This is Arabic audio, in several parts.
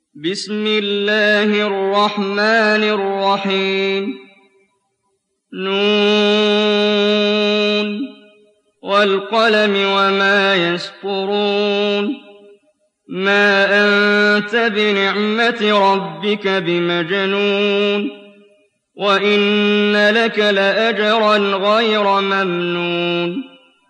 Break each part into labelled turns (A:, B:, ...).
A: بسم الله الرحمن الرحيم نون والقلم وما يسطرون ما أنت بنعمة ربك بمجنون وإن لك لأجرا غير ممنون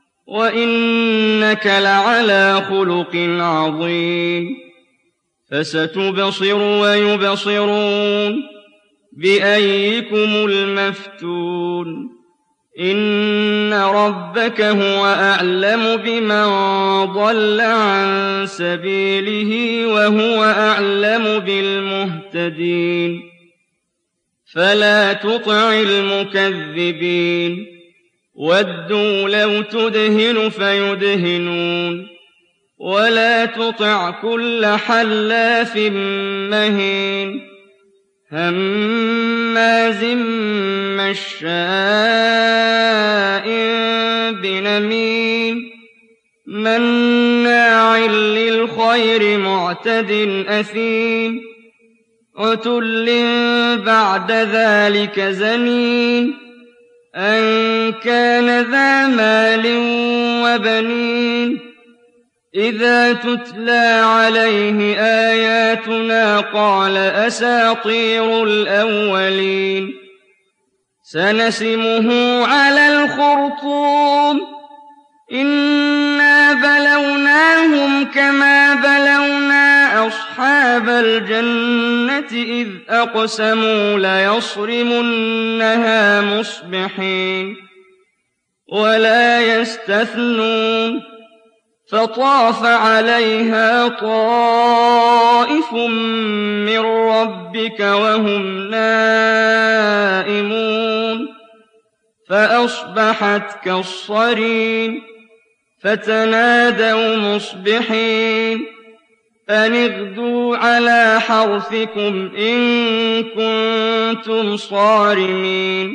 A: وإنك لعلى خلق عظيم فستبصر ويبصرون بأيكم المفتون إن ربك هو أعلم بمن ضل عن سبيله وهو أعلم بالمهتدين فلا تطع المكذبين ودوا لو تدهن فيدهنون ولا تطع كل حلاف مهين هماز مشاء بنميم مناع للخير معتد أثيم عتل بعد ذلك زنيم أن كان ذا مال وبنين إذا تتلى عليه آياتنا قال أساطير الأولين سنسمه على الخرطوم إنا بلوناهم كما بلونا أصحاب الجنة إذ أقسموا ليصرمنها مصبحين ولا يستثنون فطاف عليها طائف من ربك وهم نائمون فأصبحت كالصريم فتنادوا مصبحين أن اغدوا على حرثكم إن كنتم صارمين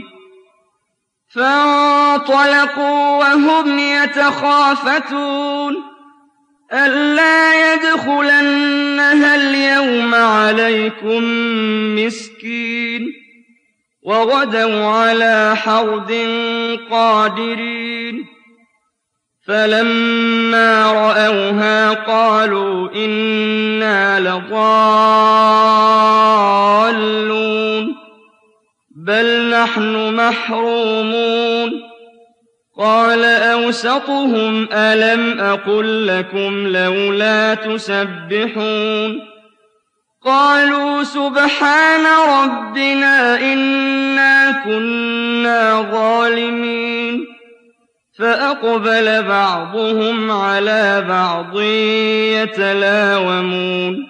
A: فانطلقوا وهم يتخافتون ألا يدخلنها اليوم عليكم مسكين وغدوا على حرد قادرين فلما رأوها قالوا إنا لضالون بل نحن محرومون قال أوسطهم ألم أقل لكم لولا تسبحون قالوا سبحان ربنا إنا كنا ظالمين فأقبل بعضهم على بعض يتلاومون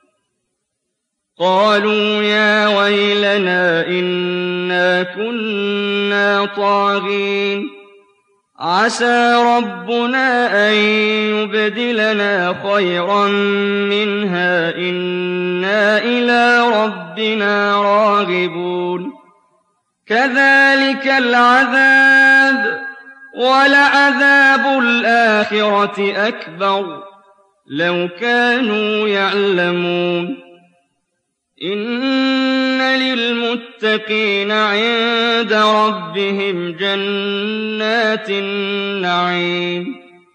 A: قالوا يا ويلنا إنا كنا طاغين عسى ربنا أن يبدلنا خيرا منها إنا إلى ربنا راغبون كذلك العذاب ولعذاب الآخرة أكبر لو كانوا يعلمون إن للمتقين عند ربهم جنات النعيم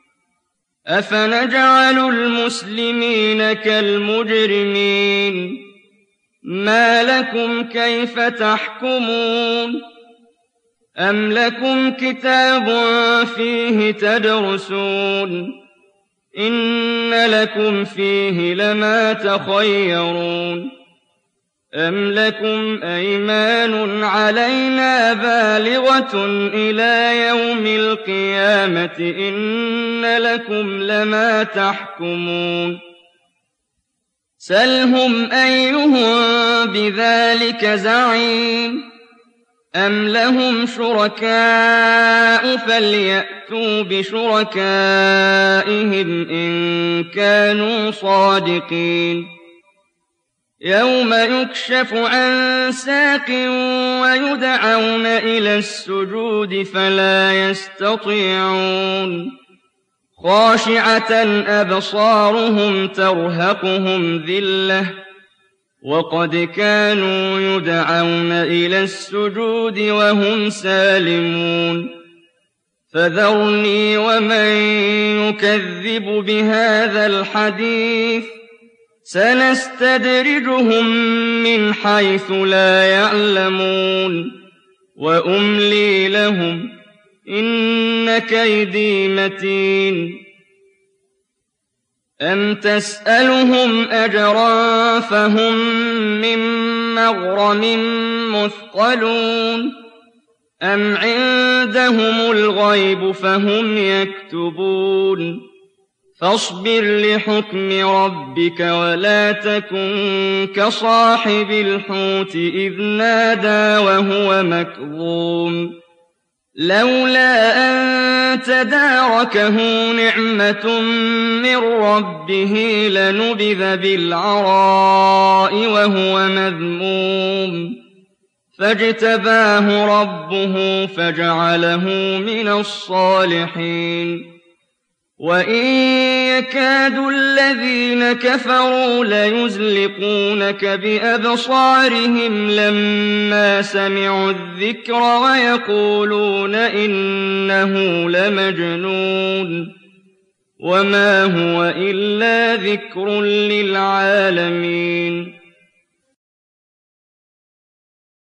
A: أفنجعل المسلمين كالمجرمين ما لكم كيف تحكمون أم لكم كتاب فيه تدرسون إن لكم فيه لما تخيرون أم لكم أيمان علينا بالغة إلى يوم القيامة إن لكم لما تحكمون سلهم أيهم بذلك زعيم أم لهم شركاء فليأتوا بشركائهم إن كانوا صادقين يوم يكشف عن ساق ويدعون إلى السجود فلا يستطيعون خاشعة أبصارهم ترهقهم ذلة وقد كانوا يدعون إلى السجود وهم سالمون فذرني ومن يكذب بهذا الحديث سنستدرجهم من حيث لا يعلمون وأملي لهم إن كيدي متين أم تسألهم أجرا فهم من مغرم مثقلون أم عندهم الغيب فهم يكتبون فاصبر لحكم ربك ولا تكن كصاحب الحوت إذ نادى وهو مكظوم لولا أن تداركه نعمة من ربه لنبذ بالعراء وهو مذموم فاجتباه ربه فجعله من الصالحين وإن يكاد الذين كفروا ليزلقونك بأبصارهم لما سمعوا الذكر ويقولون إنه لمجنون وما هو إلا ذكر للعالمين